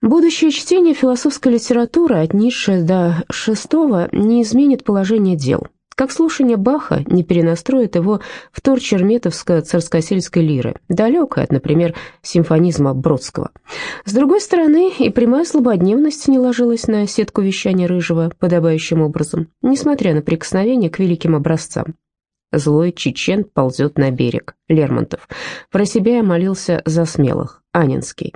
Будущее чтение философской литературы от Ницше до Шестого не изменит положение дел, как слушание Баха не перенастроит его в тор черметовско-царскосельской лиры, далекой от, например, симфонизма Бродского. С другой стороны, и прямая злободневность не ложилась на сетку вещания Рыжего подобающим образом, несмотря на прикосновение к великим образцам. «Злой чечен ползет на берег» Лермонтов. Про себя я молился за смелых Анинский.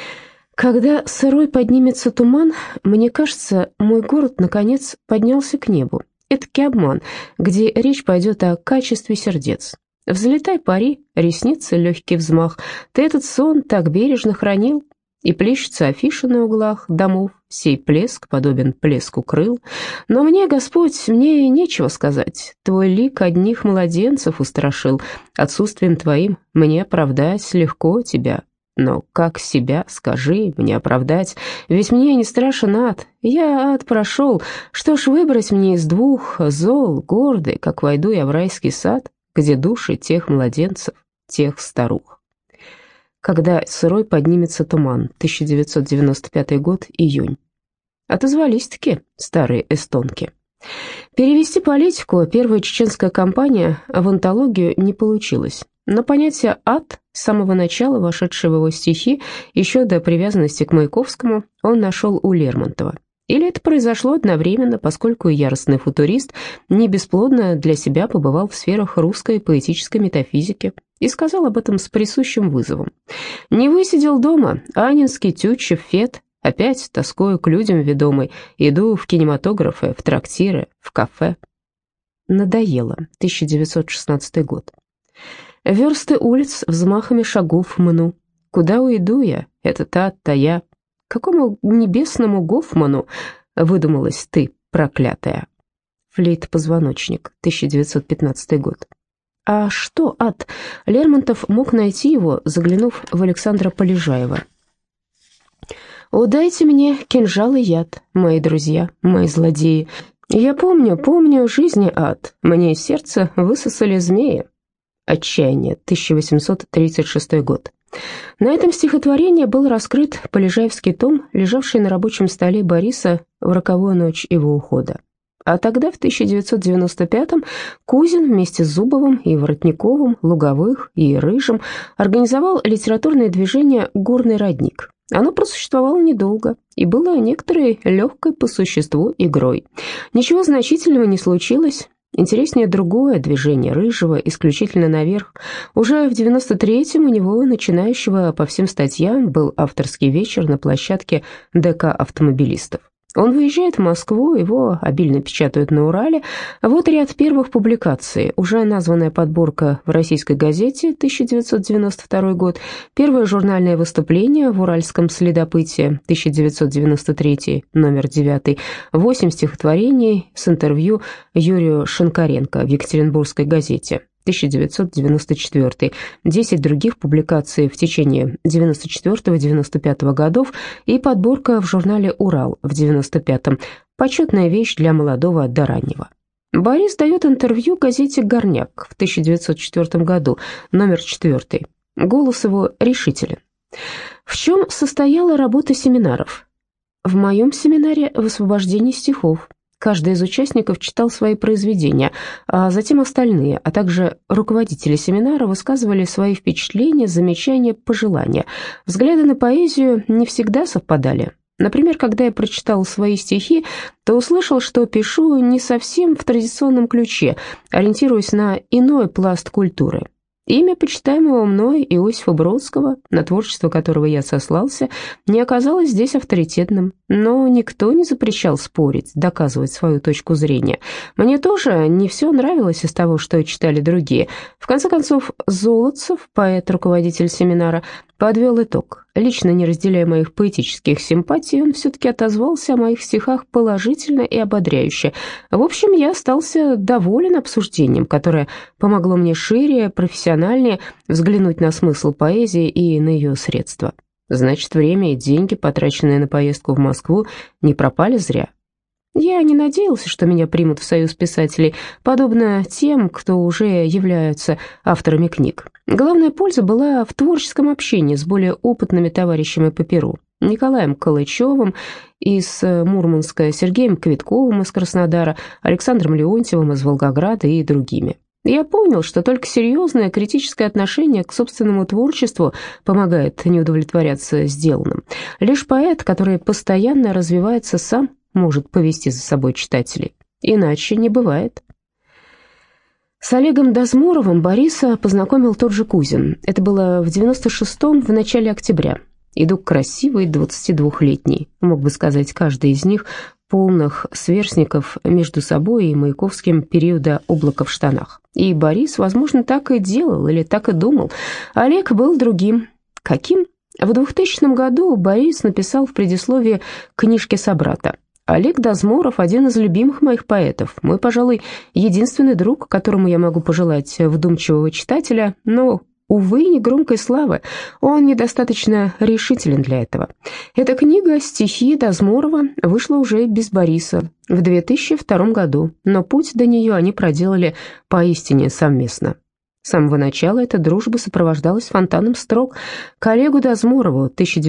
Когда сырой поднимется туман, мне кажется, мой город, наконец, поднялся к небу. Этакий обман, где речь пойдет о качестве сердец. Взлетай, пари, ресницы, легкий взмах. Ты этот сон так бережно хранил, и плещутся афиши на углах домов. Сей плеск подобен плеску крыл. Но мне, Господь, мне нечего сказать. Твой лик одних младенцев устрашил. Отсутствием твоим мне оправдать легко тебя. Но как себя, скажи, мне оправдать? Ведь мне не страшен ад, я ад прошел. Что ж выбрать мне из двух зол, гордый, как войду я в райский сад, где души тех младенцев, тех старух? Когда сырой поднимется туман, 1995 год, июнь. Отозвались-таки старые эстонки. Перевести политику первая чеченская кампания в антологию не получилось. Но понятие «ад», с самого начала вошедшее в его стихи, еще до привязанности к Маяковскому, он нашел у Лермонтова. Или это произошло одновременно, поскольку яростный футурист не бесплодно для себя побывал в сферах русской поэтической метафизики и сказал об этом с присущим вызовом. «Не высидел дома, Анинский, Тютчев, Фет, опять, тоскою к людям ведомой, иду в кинематографы, в трактиры, в кафе». Надоело, 1916 год. Версты улиц взмахами шагов мну. Куда уйду я? Это та я. Какому небесному Гофману выдумалась ты, проклятая? Флейт-позвоночник, 1915 год. А что ад? Лермонтов мог найти его, заглянув в Александра Полежаева. «О, дайте мне кинжал и яд, мои друзья, мои злодеи. Я помню жизни ад, мне из сердца высосали змеи». «Отчаяние», 1836 год. На этом стихотворении был раскрыт полежаевский том, лежавший на рабочем столе Бориса в роковую ночь его ухода. А тогда, в 1995-м, Кузин вместе с Зубовым и Воротниковым, Луговых и Рыжим организовал литературное движение «Горный родник». Оно просуществовало недолго и было некоторой легкой по существу игрой. Ничего значительного не случилось. Интереснее другое движение Рыжего, исключительно наверх. Уже в 93-м у него, начинающего по всем статьям, был авторский вечер на площадке ДК автомобилистов. Он выезжает в Москву, его обильно печатают на Урале. Вот ряд первых публикаций. Уже названная подборка в «Российской газете», 1992 год. Первое журнальное выступление в «Уральском следопыте», 1993, номер 9. 8 стихотворений с интервью Юрию Шинкаренко в «Екатеринбургской газете», 1994, 10 других публикаций в течение 94-95 годов и подборка в журнале «Урал» в 95-м, почетная вещь для молодого до раннего. Борис дает интервью газете «Горняк» в 1904 году, номер 4. Голос его решителен. В чем состояла работа семинаров? В моем семинаре в освобождении стихов. Каждый из участников читал свои произведения, а затем остальные, а также руководители семинара высказывали свои впечатления, замечания, пожелания. Взгляды на поэзию не всегда совпадали. Например, когда я прочитал свои стихи, то услышал, что пишу не совсем в традиционном ключе, ориентируясь на иной пласт культуры. Имя почитаемого мной Иосифа Бродского, на творчество которого я сослался, не оказалось здесь авторитетным, но никто не запрещал спорить, доказывать свою точку зрения. Мне тоже не все нравилось из того, что читали другие. В конце концов, Золотцев, поэт-руководитель семинара, подвел итог. Лично не разделяя моих поэтических симпатий, он все-таки отозвался о моих стихах положительно и ободряюще. В общем, я остался доволен обсуждением, которое помогло мне шире, профессиональнее взглянуть на смысл поэзии и на ее средства. Значит, время и деньги, потраченные на поездку в Москву, не пропали зря. Я не надеялся, что меня примут в союз писателей, подобно тем, кто уже являются авторами книг. Главная польза была в творческом общении с более опытными товарищами по перу. Николаем Калычевым из Мурманска, Сергеем Квитковым из Краснодара, Александром Леонтьевым из Волгограда и другими. Я понял, что только серьезное критическое отношение к собственному творчеству помогает не удовлетворяться сделанным. Лишь поэт, который постоянно развивается сам, может повести за собой читателей. Иначе не бывает. С Олегом Дозмуровым Бориса познакомил тот же Кузин. Это было в 96-м, в начале октября. Иду красивый 22-летний, мог бы сказать каждый из них, полных сверстников между собой и Маяковским периода «Облака в штанах». И Борис, возможно, так и делал или так и думал. Олег был другим. Каким? В 2000 году Борис написал в предисловии книжки собрата: «Олег Дозмуров – один из любимых моих поэтов, мой, пожалуй, единственный друг, которому я могу пожелать вдумчивого читателя, но, увы, не громкой славы, он недостаточно решителен для этого». Эта книга «Стихи Дозмурова» вышла уже без Бориса в 2002 году, но путь до нее они проделали поистине совместно. С самого начала эта дружба сопровождалась фонтаном строк к Олегу Дозмурову,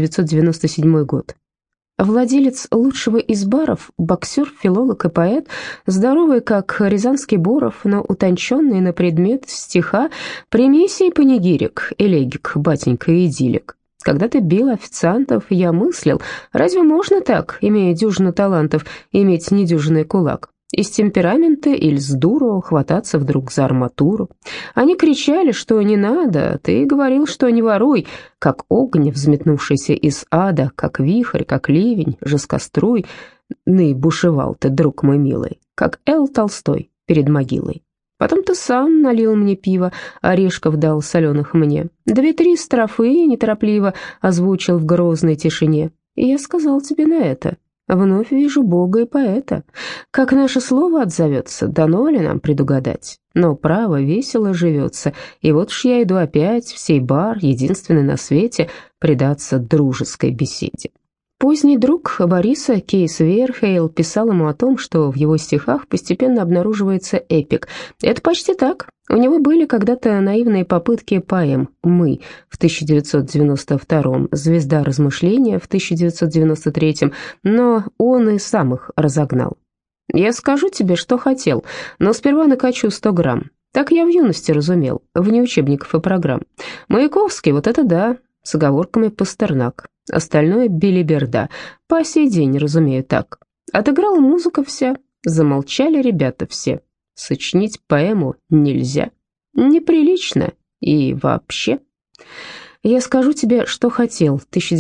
1997 год. Владелец лучшего из баров, боксер, филолог и поэт, здоровый, как рязанский Боров, но утонченный на предмет стиха, примесей панигирик, элегик, батенька и идиллик. Когда ты бил официантов, я мыслил, разве можно так, имея дюжину талантов, иметь недюжинный кулак? Из темперамента или с дуру хвататься вдруг за арматуру. Они кричали, что не надо, ты говорил, что не воруй, как огонь, взметнувшийся из ада, как вихрь, как ливень, жескоструй, ны бушевал ты, друг мой милый, как Л. Толстой перед могилой. Потом ты сам налил мне пиво, орешков дал соленых мне, 2-3 строфы неторопливо озвучил в грозной тишине, и я сказал тебе на это: вновь вижу Бога и поэта. Как наше слово отзовется, дано ли нам предугадать? Но право весело живется, и вот уж я иду опять в сей бар, единственный на свете, предаться дружеской беседе. Поздний друг Бориса, Кейс Верхейл, писал ему о том, что в его стихах постепенно обнаруживается эпик. Это почти так. У него были когда-то наивные попытки поэм «Мы» в 1992-м, «Звезда размышления» в 1993-м, но он и сам их разогнал. «Я скажу тебе, что хотел, но сперва накачу 100 грамм. Так я в юности разумел, вне учебников и программ. Маяковский, вот это да, с оговорками Пастернак. Остальное белиберда, по сей день разумею так. Отыграла музыка вся, замолчали ребята все. Сочинить поэму нельзя, неприлично и вообще». «Я скажу тебе, что хотел»,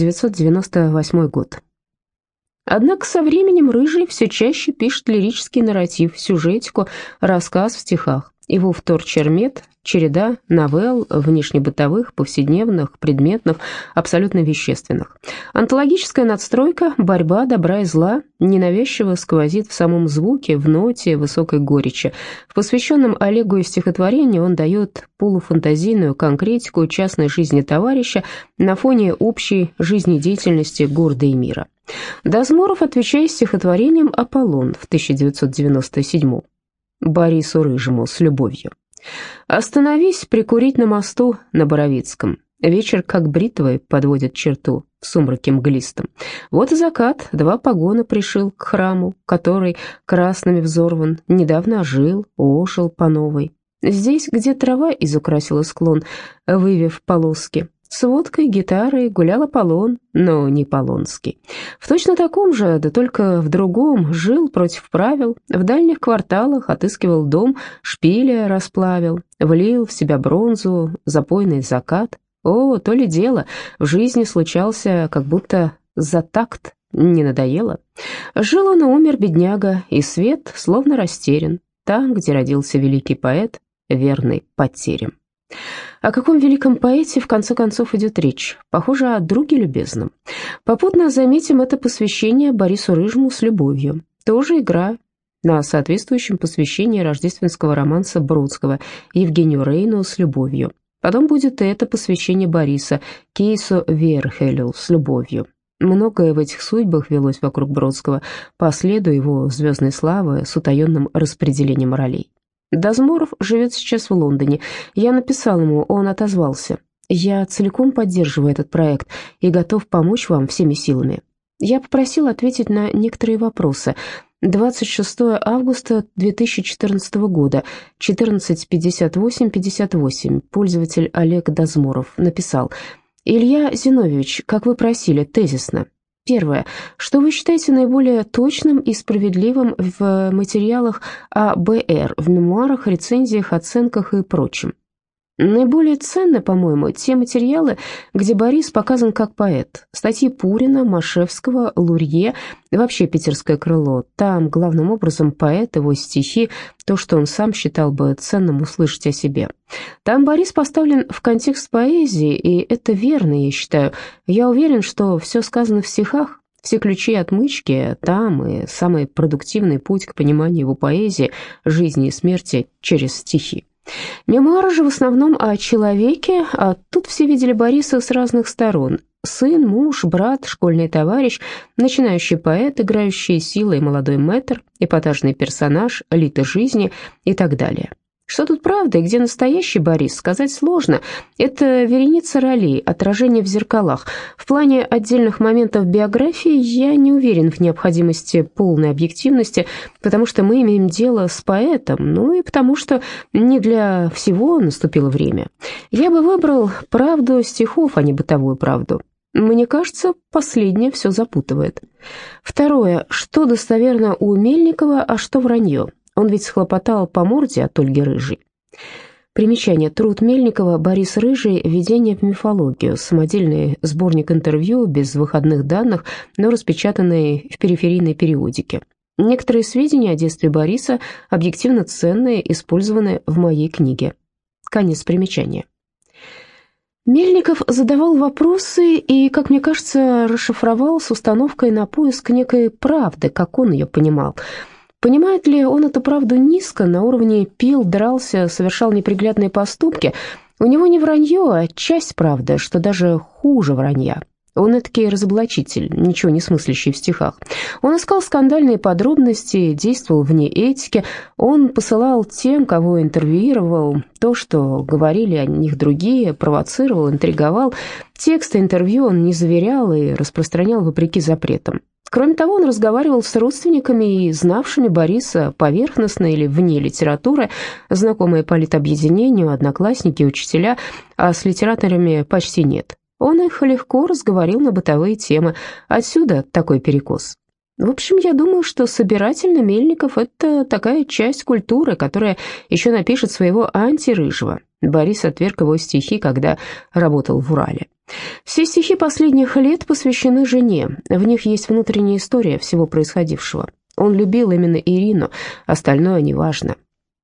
1998 год. Однако со временем Рыжий все чаще пишет лирический нарратив, сюжетику, рассказ в стихах. Его вторчермет — череда новелл, внешнебытовых, повседневных, предметных, абсолютно вещественных. Онтологическая надстройка, борьба добра и зла ненавязчиво сквозит в самом звуке, в ноте высокой горечи. В посвященном Олегу стихотворении он дает полуфантазийную конкретику частной жизни товарища на фоне общей жизнедеятельности города и мира. Дозмуров отвечает стихотворением «Аполлон» в 1997. Борису Рыжему с любовью. «Остановись прикурить на мосту на Боровицком. Вечер, как бритвой, подводит черту в сумраке мглистом. Вот и закат, 2 погона пришил к храму, который красными взорван, недавно ожил по новой. Здесь, где трава изукрасила склон, вывев полоски, с водкой, гитарой гулял Аполлон, но не Полонский. В точно таком же, да только в другом, жил против правил, в дальних кварталах отыскивал дом, шпиля расплавил, влил в себя бронзу, запойный закат. О, то ли дело, в жизни случался, как будто за такт, не надоело. Жил он и умер, бедняга, и свет словно растерян, там, где родился великий поэт, верный потерям». О каком великом поэте, в конце концов, идет речь? Похоже, о друге любезном. Попутно заметим это посвящение Борису Рыжему с любовью. Тоже игра на соответствующем посвящении рождественского романса Бродского Евгению Рейну с любовью. Потом будет и это посвящение Бориса Кейсу Верхейлю с любовью. Многое в этих судьбах велось вокруг Бродского по следу его звездной славы с утаенным распределением ролей. Дозмуров живет сейчас в Лондоне. Я написал ему, он отозвался. Я целиком поддерживаю этот проект и готов помочь вам всеми силами. Я попросил ответить на некоторые вопросы. 26 августа 2014 года, 14:58:58, пользователь Олег Дозморов написал: «Илья Зиновьевич, как вы просили, тезисно. Первое. Что вы считаете наиболее точным и справедливым в материалах о БР, в мемуарах, рецензиях, оценках и прочем? Наиболее ценны, по-моему, те материалы, где Борис показан как поэт. Статьи Пурина, Машевского, Лурье, вообще питерское крыло. Там, главным образом, поэт, его стихи, то, что он сам считал бы ценным услышать о себе. Там Борис поставлен в контекст поэзии, и это верно, я считаю. Я уверен, что все сказано в стихах, все ключи и отмычки там, и самый продуктивный путь к пониманию его поэзии, жизни и смерти через стихи. Мемуары же в основном о человеке, а тут все видели Бориса с разных сторон. Сын, муж, брат, школьный товарищ, начинающий поэт, играющий силой молодой мэтр, эпатажный персонаж, элита жизни и так далее. Что тут правда и где настоящий Борис, сказать сложно. Это вереница ролей, отражение в зеркалах. В плане отдельных моментов биографии я не уверен в необходимости полной объективности, потому что мы имеем дело с поэтом, ну и потому что не для всего наступило время. Я бы выбрал правду стихов, а не бытовую правду. Мне кажется, последнее все запутывает. Второе. Что достоверно у Мельникова, а что вранье? Он ведь схлопотал по морде от Ольги Рыжей. Примечание. Труд Мельникова «Борис Рыжий. Введение в мифологию». Самодельный сборник интервью без выходных данных, но распечатанный в периферийной периодике. Некоторые сведения о детстве Бориса объективно ценные, использованы в моей книге. Конец примечания. Мельников задавал вопросы и, как мне кажется, расшифровал с установкой на поиск некой правды, как он ее понимал. Понимает ли он эту правду низко, на уровне пил, дрался, совершал неприглядные поступки? У него не вранье, а часть правды, что даже хуже вранья. Он этакий разоблачитель, ничего не смыслящий в стихах. Он искал скандальные подробности, действовал вне этики. Он посылал тем, кого интервьюировал, то, что говорили о них другие, провоцировал, интриговал. Тексты интервью он не заверял и распространял вопреки запретам. Кроме того, он разговаривал с родственниками и знавшими Бориса поверхностно или вне литературы, знакомые политобъединению, одноклассники, учителя, а с литераторами почти нет. Он их легко разговорил на бытовые темы, отсюда такой перекос. В общем, я думаю, что собирательно Мельников – это такая часть культуры, которая еще напишет своего антирыжего. Борис отверг его стихи, когда работал в Урале. Все стихи последних лет посвящены жене, в них есть внутренняя история всего происходившего. Он любил именно Ирину, остальное неважно.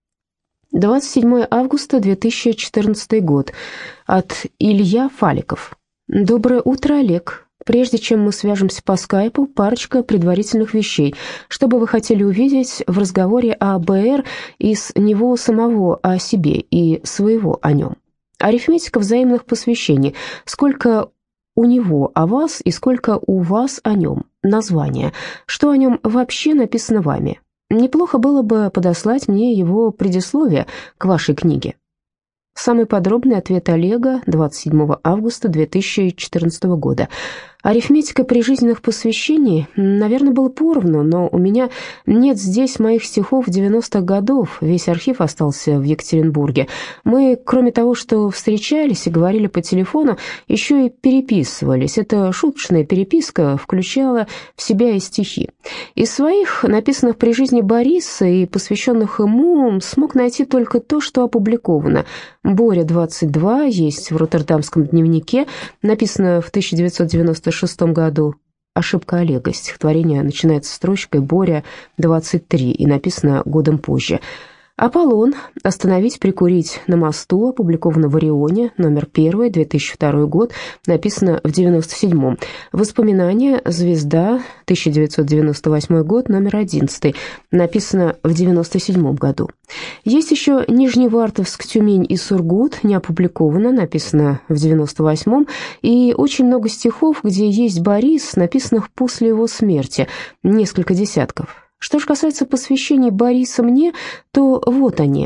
27 августа 2014 год. От Илья Фаликов. Доброе утро, Олег. Прежде чем мы свяжемся по скайпу, парочка предварительных вещей. Что бы вы хотели увидеть в разговоре о БР из него самого о себе и своего о нем? Арифметика взаимных посвящений. Сколько у него о вас и сколько у вас о нем. Название. Что о нем вообще написано вами? Неплохо было бы подослать мне его предисловие к вашей книге. Самый подробный ответ Олега 27 августа 2014 года. Арифметика прижизненных посвящений, наверное, было поровну, но у меня нет здесь моих стихов 90-х годов, весь архив остался в Екатеринбурге. Мы, кроме того, что встречались и говорили по телефону, еще и переписывались. Эта шуточная переписка включала в себя и стихи. Из своих, написанных при жизни Бориса и посвященных ему, смог найти только то, что опубликовано. «Боря-22» есть в Роттердамском дневнике, написано в 1996 году. Ошибка Олега. Стихотворение начинается строчкой «Боря-23» и написано годом позже. «Аполлон. Остановить, прикурить на мосту», опубликовано в «Орионе», номер 1, 2002 год, написано в 97-м. «Воспоминания. Звезда», 1998 год, номер 11, написано в 97 году. Есть еще «Нижневартовск, Тюмень и Сургут», не опубликовано, написано в 98-м, и очень много стихов, где есть Борис, написанных после его смерти, несколько десятков. Что же касается посвящений Бориса мне, то вот они.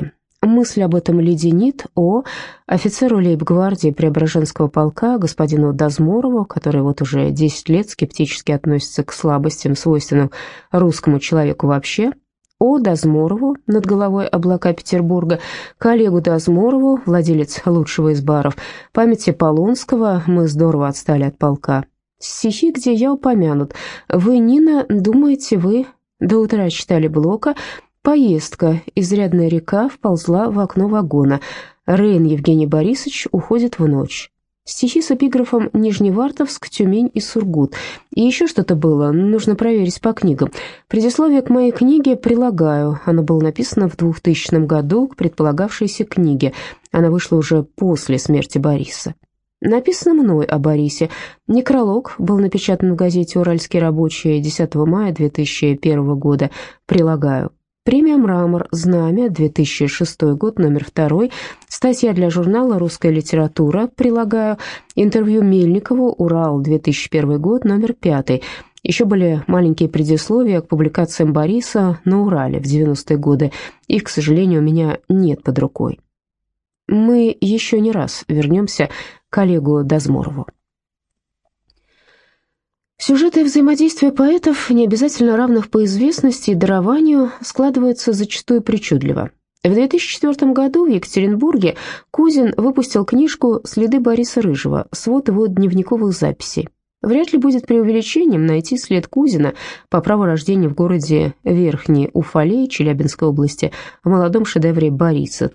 Мысль об этом леденит офицеру лейб-гвардии Преображенского полка, господину Дозморову, который вот уже 10 лет скептически относится к слабостям, свойственным русскому человеку вообще, Дозморову, над головой облака Петербурга, коллегу Дозморову, владелец лучшего из баров, памяти Полонского, мы здорово отстали от полка. Стихи, где я упомянут. Вы, Нина, думаете, вы до утра читали Блока? Поездка. Изрядная река вползла в окно вагона. Рейн Евгений Борисович уходит в ночь. Стихи с эпиграфом «Нижневартовск», «Тюмень» и «Сургут». И еще что-то было, нужно проверить по книгам. Предисловие к моей книге прилагаю. Оно было написано в 2000 году к предполагавшейся книге. Она вышла уже после смерти Бориса. Написано мной о Борисе. Некролог был напечатан в газете «Уральский рабочий» 10 мая 2001 года. Прилагаю. Премия «Мрамор», «Знамя», 2006 год, номер 2, статья для журнала «Русская литература», прилагаю, интервью Мельникову, «Урал», 2001 год, номер 5. Еще были маленькие предисловия к публикациям Бориса на Урале в 90-е годы. Их, к сожалению, у меня нет под рукой. Мы еще не раз вернемся к Олегу Дозморову. Сюжеты и взаимодействия поэтов, не обязательно равных по известности и дарованию, складываются зачастую причудливо. В 2004 году в Екатеринбурге Кузин выпустил книжку «Следы Бориса Рыжего», свод его дневниковых записей. Вряд ли будет преувеличением найти след Кузина по праву рождения в городе Верхний Уфалей Челябинской области в молодом шедевре Бориса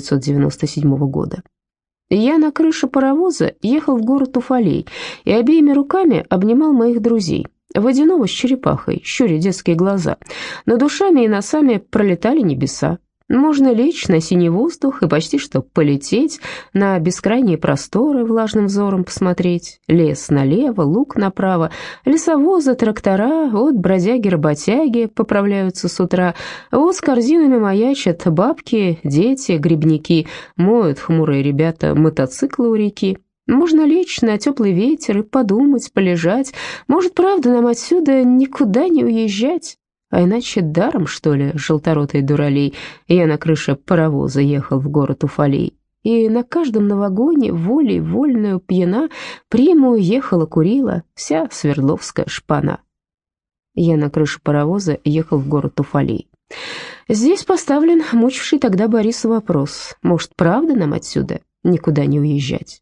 1997 года. Я на крыше паровоза ехал в город Уфалей и обеими руками обнимал моих друзей. Водяного с черепахой, щуря детские глаза. Над ушами и носами пролетали небеса. Можно лечь на синий воздух и почти что полететь, на бескрайние просторы влажным взором посмотреть. Лес налево, луг направо, лесовозы, трактора, вот бродяги-работяги поправляются с утра, вот с корзинами маячат бабки, дети, грибники, моют хмурые ребята мотоциклы у реки. Можно лечь на теплый ветер и подумать, полежать. Может, правда, нам отсюда никуда не уезжать? А иначе даром, что ли, желторотый дуралей, я на крыше паровоза ехал в город Уфалей. И на каждом на вагоне, волей вольную пьяна, приму ехала, курила вся Свердловская шпана. Я на крыше паровоза ехал в город Уфалей. Здесь поставлен мучивший тогда Бориса вопрос: может, правда нам отсюда никуда не уезжать?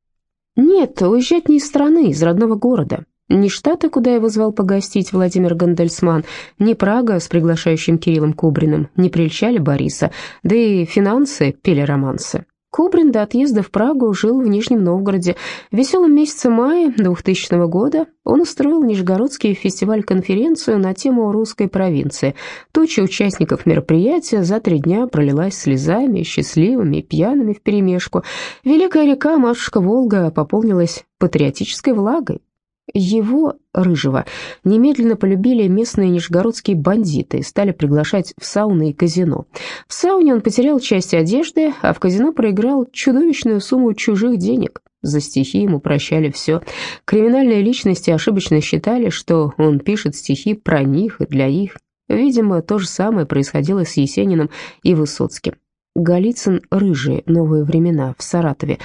Нет, уезжать не из страны, из родного города. Ни Штаты, куда его звал погостить Владимир Гандельсман, ни Прага с приглашающим Кириллом Кубриным не прельщали Бориса, да и финансы пели романсы. Кубрин до отъезда в Прагу жил в Нижнем Новгороде. В веселом месяце мая 2000 года он устроил Нижегородский фестиваль-конференцию на тему русской провинции. Туча участников мероприятия за 3 дня пролилась слезами, счастливыми и пьяными вперемешку. Великая река матушка Волга пополнилась патриотической влагой. Его, Рыжего, немедленно полюбили местные нижегородские бандиты и стали приглашать в сауны и казино. В сауне он потерял часть одежды, а в казино проиграл чудовищную сумму чужих денег. За стихи ему прощали все. Криминальные личности ошибочно считали, что он пишет стихи про них и для их. Видимо, то же самое происходило с Есениным и Высоцким. Голицын, «Рыжие. Новые времена» в Саратове,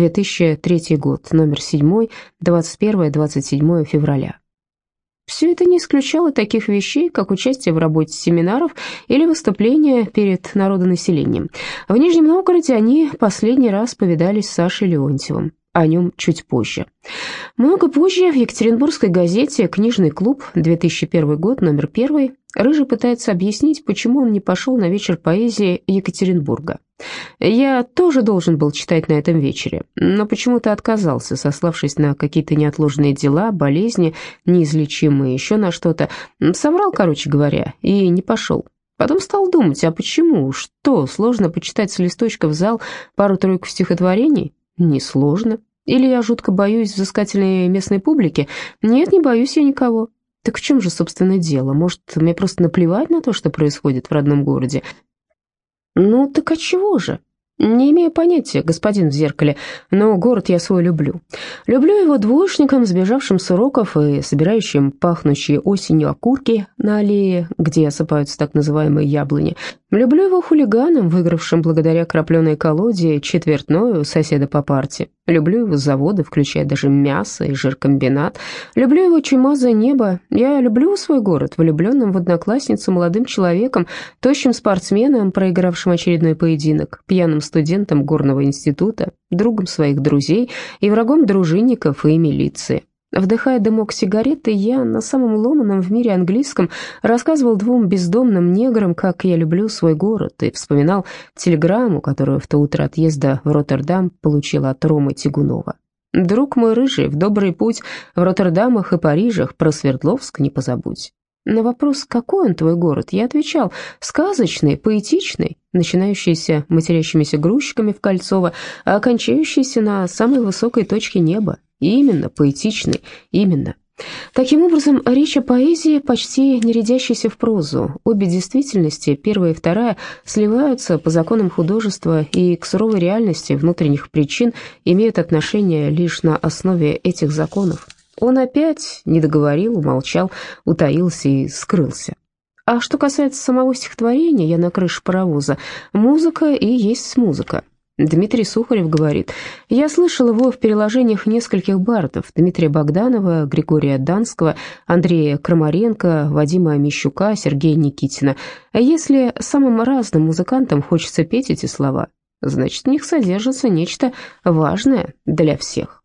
2003 год, номер 7, 21-27 февраля. Все это не исключало таких вещей, как участие в работе семинаров или выступления перед народонаселением. В Нижнем Новгороде они последний раз повидались с Сашей Леонтьевым. О нем чуть позже. Много позже в екатеринбургской газете «Книжный клуб», 2001 год, номер 1, Рыжий пытается объяснить, почему он не пошел на вечер поэзии Екатеринбурга. «Я тоже должен был читать на этом вечере, но почему-то отказался, сославшись на какие-то неотложные дела, болезни, неизлечимые, еще на что-то. Соврал, короче говоря, и не пошел. Потом стал думать, а почему? Что, сложно почитать с листочка в зал пару-тройку стихотворений? Несложно. Или я жутко боюсь взыскательной местной публики? Нет, не боюсь я никого. Так в чем же, собственно, дело? Может, мне просто наплевать на то, что происходит в родном городе? Ну, так а чего же? Не имею понятия, господин в зеркале, но город я свой люблю. Люблю его двоечником, сбежавшим с уроков и собирающим пахнущие осенью окурки на аллее, где осыпаются так называемые яблони. Люблю его хулиганом, выигравшим благодаря крапленой колоде четвертную у соседа по парте. Люблю его заводы, включая даже мясо и жиркомбинат. Люблю его чумазое небо. Я люблю свой город, влюбленным в одноклассницу молодым человеком, тощим спортсменом, проигравшим очередной поединок, пьяным студентом горного института, другом своих друзей и врагом дружинников и милиции. Вдыхая дымок сигареты, я на самом ломаном в мире английском рассказывал двум бездомным неграм, как я люблю свой город, и вспоминал телеграмму, которую в то утро отъезда в Роттердам получил от Ромы Тягунова. «Друг мой рыжий, в добрый путь, в Роттердамах и Парижах, про Свердловск не позабудь». На вопрос, какой он твой город, я отвечал: сказочный, поэтичный, начинающийся матерящимися грузчиками в Кольцово, а окончающийся на самой высокой точке неба. Именно, поэтичный, именно. Таким образом, речь о поэзии, почти не рядящейся в прозу. Обе действительности, первая и вторая, сливаются по законам художества и к суровой реальности внутренних причин имеют отношение лишь на основе этих законов. Он опять не договорил, умолчал, утаился и скрылся. А что касается самого стихотворения «Я на крыше паровоза», музыка и есть музыка. Дмитрий Сухарев говорит: «Я слышал его в переложениях нескольких бардов: Дмитрия Богданова, Григория Данского, Андрея Крамаренко, Вадима Мищука, Сергея Никитина. А если самым разным музыкантам хочется петь эти слова, значит, в них содержится нечто важное для всех».